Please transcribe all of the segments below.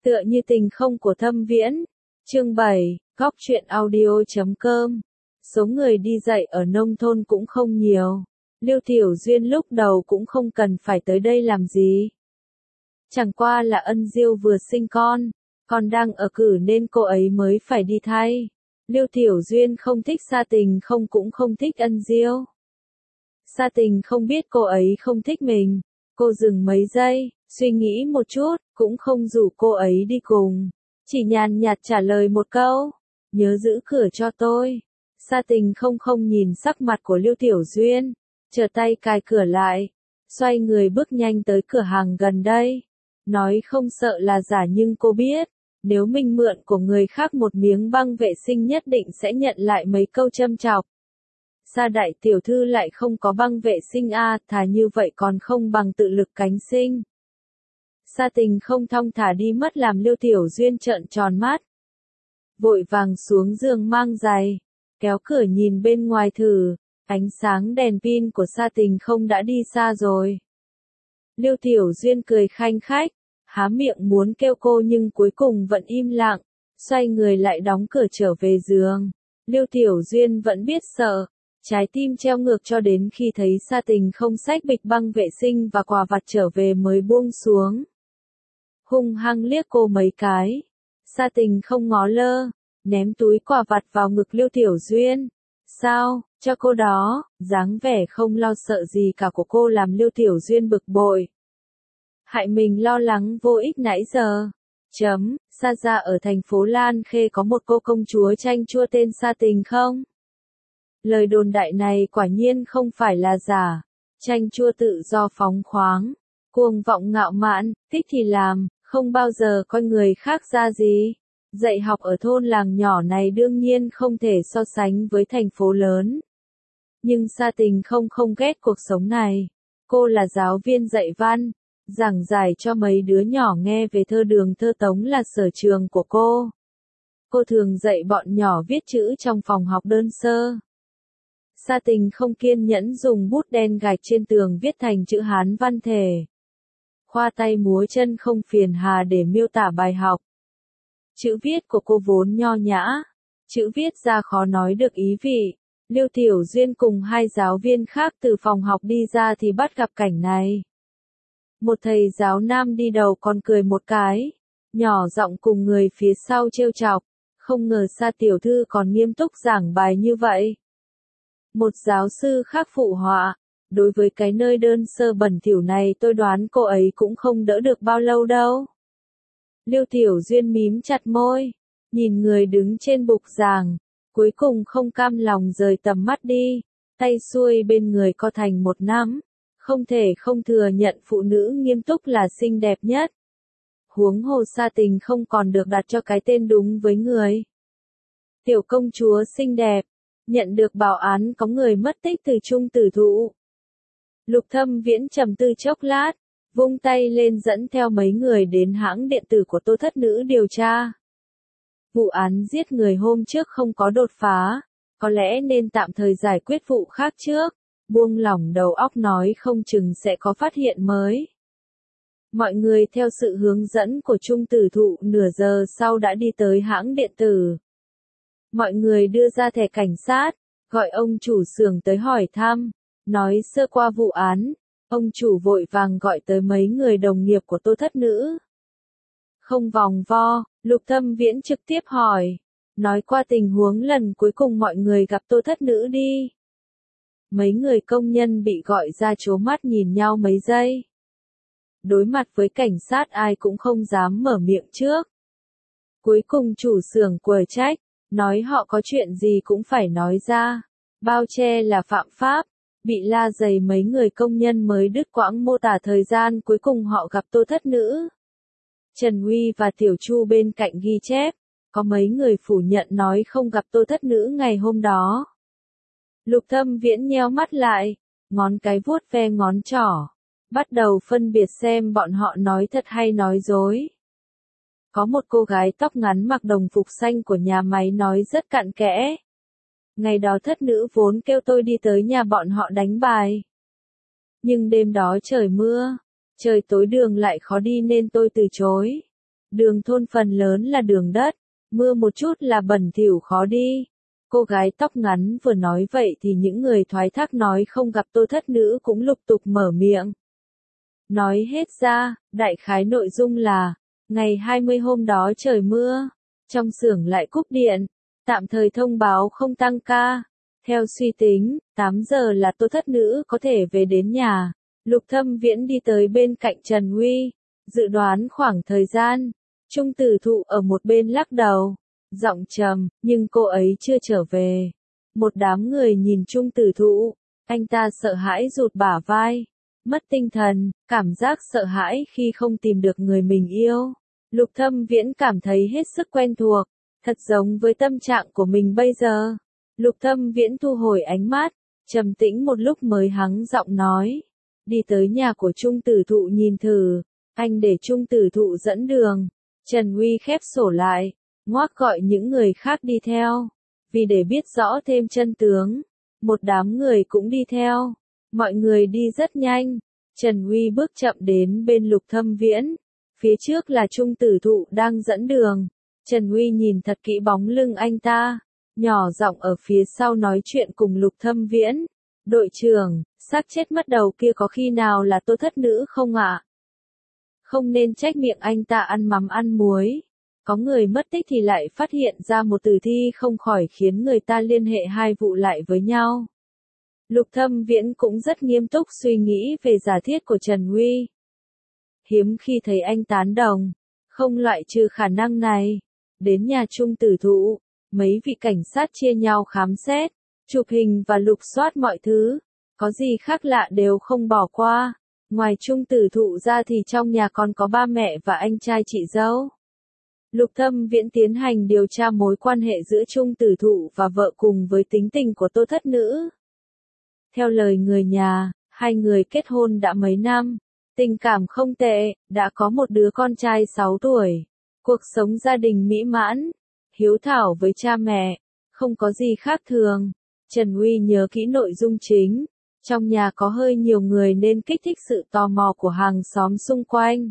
Tựa như tình không của Thâm Viễn. Chương 7, Góc truyện audio.com. Số người đi dạy ở nông thôn cũng không nhiều. Lưu Tiểu Duyên lúc đầu cũng không cần phải tới đây làm gì. Chẳng qua là Ân Diêu vừa sinh con đang ở cử nên cô ấy mới phải đi thay. Lưu Tiểu Duyên không thích Sa Tình không cũng không thích Ân Diêu. Sa Tình không biết cô ấy không thích mình. Cô dừng mấy giây, suy nghĩ một chút, cũng không rủ cô ấy đi cùng. Chỉ nhàn nhạt trả lời một câu, nhớ giữ cửa cho tôi. Sa Tình không nhìn sắc mặt của Lưu Tiểu Duyên, trở tay cài cửa lại, xoay người bước nhanh tới cửa hàng gần đây. Nói không sợ là giả nhưng cô biết, nếu mình mượn của người khác một miếng băng vệ sinh nhất định sẽ nhận lại mấy câu châm chọc. Sa đại tiểu thư lại không có băng vệ sinh thà như vậy còn không bằng tự lực cánh sinh. Sa Tình không thong thả đi mất làm Lưu Tiểu Duyên trợn tròn mắt. Vội vàng xuống giường mang giày, kéo cửa nhìn bên ngoài thử, ánh sáng đèn pin của Sa Tình không đã đi xa rồi. Lưu Tiểu Duyên cười khanh khách, há miệng muốn kêu cô nhưng cuối cùng vẫn im lặng, xoay người lại đóng cửa trở về giường. Lưu Tiểu Duyên vẫn biết sợ, trái tim treo ngược cho đến khi thấy Sa Tình không xách bịch băng vệ sinh và quà vặt trở về mới buông xuống. Hung hăng liếc cô mấy cái. Sa Tình không ngó lơ, ném túi quà vặt vào ngực Lưu Tiểu Duyên. Sao, cho cô đó, dáng vẻ không lo sợ gì cả của cô làm Lưu Tiểu Duyên bực bội. Hại mình lo lắng vô ích nãy giờ. Sa gia ở thành phố Lan Khê có một cô công chúa chanh chua tên Sa Tình không? Lời đồn đại này quả nhiên không phải là giả. Chanh chua tự do phóng khoáng, cuồng vọng ngạo mạn, thích thì làm, không bao giờ coi người khác ra gì. Dạy học ở thôn làng nhỏ này đương nhiên không thể so sánh với thành phố lớn. Nhưng Sa Tình không ghét cuộc sống này. Cô là giáo viên dạy văn, giảng giải cho mấy đứa nhỏ nghe về thơ đường thơ tống là sở trường của cô. Cô thường dạy bọn nhỏ viết chữ trong phòng học đơn sơ. Sa Tình không kiên nhẫn dùng bút đen gạch trên tường viết thành chữ Hán văn thể. Khoa tay múa chân không phiền hà để miêu tả bài học. Chữ viết của cô vốn nho nhã, chữ viết ra khó nói được ý vị. Lưu Tiểu Duyên cùng hai giáo viên khác từ phòng học đi ra thì bắt gặp cảnh này. Một thầy giáo nam đi đầu còn cười một cái, nhỏ giọng cùng người phía sau trêu chọc, không ngờ Sa tiểu thư còn nghiêm túc giảng bài như vậy. Một giáo sư khác phụ họa, đối với cái nơi đơn sơ bẩn thỉu này tôi đoán cô ấy cũng không đỡ được bao lâu đâu. Lưu Tiểu Duyên mím chặt môi, nhìn người đứng trên bục giảng, cuối cùng không cam lòng rời tầm mắt đi, tay xuôi bên người co thành một nắm, không thể không thừa nhận phụ nữ nghiêm túc là xinh đẹp nhất. Huống hồ Sa Tình không còn được đặt cho cái tên đúng với người. Tiểu công chúa xinh đẹp, nhận được báo án có người mất tích từ Trung Tử Thụ. Lục Thâm Viễn trầm tư chốc lát, vung tay lên dẫn theo mấy người đến hãng điện tử của Tô Thất Nữ điều tra. Vụ án giết người hôm trước không có đột phá, có lẽ nên tạm thời giải quyết vụ khác trước, buông lỏng đầu óc nói không chừng sẽ có phát hiện mới. Mọi người theo sự hướng dẫn của Trung Tử Thụ nửa giờ sau đã đi tới hãng điện tử. Mọi người đưa ra thẻ cảnh sát, gọi ông chủ xưởng tới hỏi thăm, nói sơ qua vụ án. Ông chủ vội vàng gọi tới mấy người đồng nghiệp của Tô Thất Nữ. Không vòng vo, Lục Thâm Viễn trực tiếp hỏi, nói qua tình huống lần cuối cùng mọi người gặp Tô Thất Nữ đi. Mấy người công nhân bị gọi ra trố mắt nhìn nhau mấy giây. Đối mặt với cảnh sát ai cũng không dám mở miệng trước. Cuối cùng chủ xưởng quở trách, nói họ có chuyện gì cũng phải nói ra, bao che là phạm pháp. Bị la dày mấy người công nhân mới đứt quãng mô tả thời gian cuối cùng họ gặp Tô Thất Nữ. Trần Huy và Tiểu Chu bên cạnh ghi chép, có mấy người phủ nhận nói không gặp Tô Thất Nữ ngày hôm đó. Lục Thâm Viễn nheo mắt lại, ngón cái vuốt ve ngón trỏ, bắt đầu phân biệt xem bọn họ nói thật hay nói dối. Có một cô gái tóc ngắn mặc đồng phục xanh của nhà máy nói rất cặn kẽ. Ngày đó Thất Nữ vốn kêu tôi đi tới nhà bọn họ đánh bài. Nhưng đêm đó trời mưa, trời tối đường lại khó đi nên tôi từ chối. Đường thôn phần lớn là đường đất, mưa một chút là bẩn thỉu khó đi. Cô gái tóc ngắn vừa nói vậy thì những người thoái thác nói không gặp Tô Thất Nữ cũng lục tục mở miệng. Nói hết ra, đại khái nội dung là, ngày 20 hôm đó trời mưa, trong xưởng lại cúp điện, tạm thời thông báo không tăng ca. Theo suy tính, 8 giờ là Tô Thất Nữ có thể về đến nhà. Lục Thâm Viễn đi tới bên cạnh Trần Huy, dự đoán khoảng thời gian. Trung Tử Thụ ở một bên lắc đầu, giọng trầm, nhưng cô ấy chưa trở về. Một đám người nhìn Trung Tử Thụ, anh ta sợ hãi rụt bả vai, mất tinh thần, cảm giác sợ hãi khi không tìm được người mình yêu. Lục Thâm Viễn cảm thấy hết sức quen thuộc, thật giống với tâm trạng của mình bây giờ. Lục Thâm Viễn thu hồi ánh mắt, trầm tĩnh một lúc mới hắng giọng nói, đi tới nhà của Trung Tử Thụ nhìn thử, anh để Trung Tử Thụ dẫn đường. Trần Huy khép sổ lại, ngoác gọi những người khác đi theo, vì để biết rõ thêm chân tướng. Một đám người cũng đi theo, mọi người đi rất nhanh. Trần Huy bước chậm đến bên Lục Thâm Viễn, phía trước là Trung Tử Thụ đang dẫn đường. Trần Huy nhìn thật kỹ bóng lưng anh ta, nhỏ giọng ở phía sau nói chuyện cùng Lục Thâm Viễn. Đội trưởng, xác chết mất đầu kia có khi nào là Tô Thất Nữ không ạ? Không nên trách miệng anh ta ăn mắm ăn muối. Có người mất tích thì lại phát hiện ra một tử thi không khỏi khiến người ta liên hệ hai vụ lại với nhau. Lục Thâm Viễn cũng rất nghiêm túc suy nghĩ về giả thiết của Trần Huy. Hiếm khi thấy anh tán đồng, không loại trừ khả năng này. Đến nhà Trung Tử Thụ, mấy vị cảnh sát chia nhau khám xét, chụp hình và lục soát mọi thứ. Có gì khác lạ đều không bỏ qua. Ngoài Trung Tử Thụ ra thì trong nhà còn có ba mẹ và anh trai chị dâu. Lục Thâm Viễn tiến hành điều tra mối quan hệ giữa Trung Tử Thụ và vợ cùng với tính tình của Tô Thất Nữ. Theo lời người nhà, hai người kết hôn đã mấy năm, tình cảm không tệ, đã có một đứa con trai 6 tuổi. Cuộc sống gia đình mỹ mãn, hiếu thảo với cha mẹ, không có gì khác thường. Trần Huy nhớ kỹ nội dung chính. Trong nhà có hơi nhiều người nên kích thích sự tò mò của hàng xóm xung quanh.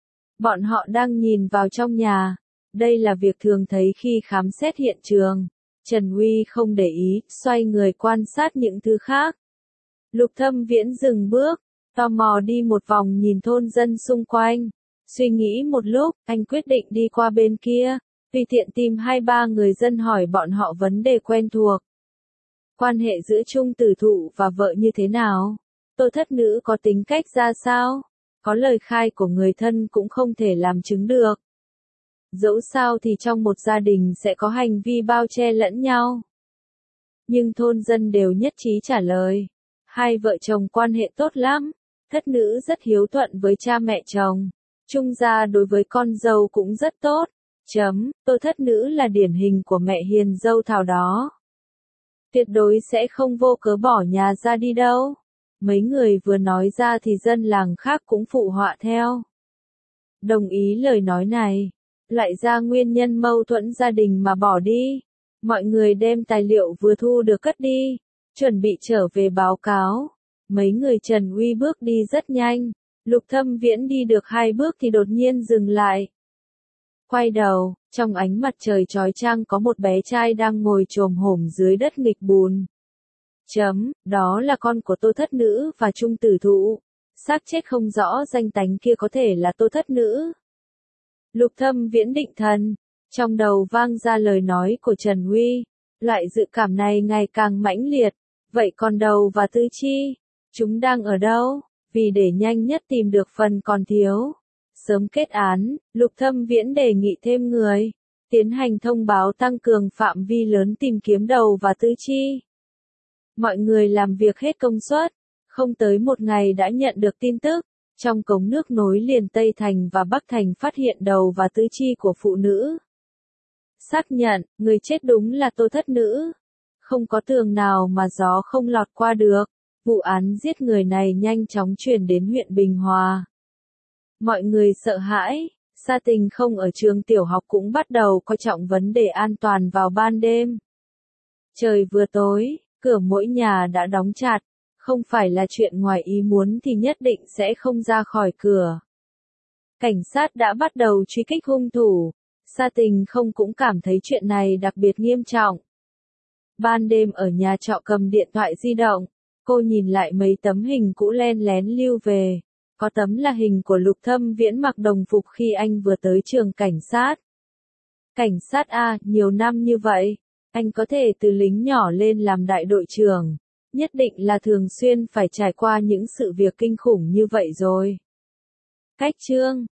Bọn họ đang nhìn vào trong nhà. Đây là việc thường thấy khi khám xét hiện trường. Trần Huy không để ý, xoay người quan sát những thứ khác. Lục Thâm Viễn dừng bước, tò mò đi một vòng nhìn thôn dân xung quanh. Suy nghĩ một lúc, anh quyết định đi qua bên kia, tùy tiện tìm 2-3 người dân hỏi bọn họ vấn đề quen thuộc. Quan hệ giữa Trung Tử Thụ và vợ như thế nào? Tô Thất Nữ có tính cách ra sao? Có lời khai của người thân cũng không thể làm chứng được. Dẫu sao thì trong một gia đình sẽ có hành vi bao che lẫn nhau. Nhưng thôn dân đều nhất trí trả lời. Hai vợ chồng quan hệ tốt lắm. Thất Nữ rất hiếu thuận với cha mẹ chồng. Trung gia đối với con dâu cũng rất tốt. Tô Thất Nữ là điển hình của mẹ hiền dâu thảo đó. Tuyệt đối sẽ không vô cớ bỏ nhà ra đi đâu. Mấy người vừa nói ra thì dân làng khác cũng phụ họa theo. Đồng ý lời nói này. Lại ra nguyên nhân mâu thuẫn gia đình mà bỏ đi. Mọi người đem tài liệu vừa thu được cất đi. Chuẩn bị trở về báo cáo. Mấy người Trần Huy bước đi rất nhanh. Lục Thâm Viễn đi được 2 bước thì đột nhiên dừng lại. Quay đầu, trong ánh mặt trời chói chang có một bé trai đang ngồi chồm hổm dưới đất nghịch bùn. Đó là con của Tô Thất Nữ và Trung Tử Thụ. Xác chết không rõ danh tánh kia có thể là Tô Thất Nữ. Lục Thâm Viễn định thần, trong đầu vang ra lời nói của Trần Huy. Loại dự cảm này ngày càng mãnh liệt. Vậy còn đầu và tứ chi? Chúng đang ở đâu? Vì để nhanh nhất tìm được phần còn thiếu. Sớm kết án, Lục Thâm Viễn đề nghị thêm người. Tiến hành thông báo tăng cường phạm vi lớn tìm kiếm đầu và tứ chi. Mọi người làm việc hết công suất. Không tới một ngày đã nhận được tin tức. Trong cống nước nối liền Tây Thành và Bắc Thành phát hiện đầu và tứ chi của phụ nữ. Xác nhận, người chết đúng là Tô Thất Nữ. Không có tường nào mà gió không lọt qua được. Vụ án giết người này nhanh chóng chuyển đến huyện Bình Hòa. Mọi người sợ hãi, Sa Tình không ở trường tiểu học cũng bắt đầu coi trọng vấn đề an toàn vào ban đêm. Trời vừa tối, cửa mỗi nhà đã đóng chặt, không phải là chuyện ngoài ý muốn thì nhất định sẽ không ra khỏi cửa. Cảnh sát đã bắt đầu truy kích hung thủ. Sa Tình không cũng cảm thấy chuyện này đặc biệt nghiêm trọng. Ban đêm ở nhà trọ cầm điện thoại di động, cô nhìn lại mấy tấm hình cũ len lén lưu về. Có tấm là hình của Lục Thâm Viễn mặc đồng phục khi anh vừa tới trường cảnh sát. Cảnh sát A, nhiều năm như vậy, anh có thể từ lính nhỏ lên làm đại đội trưởng. Nhất định là thường xuyên phải trải qua những sự việc kinh khủng như vậy rồi. Cách chương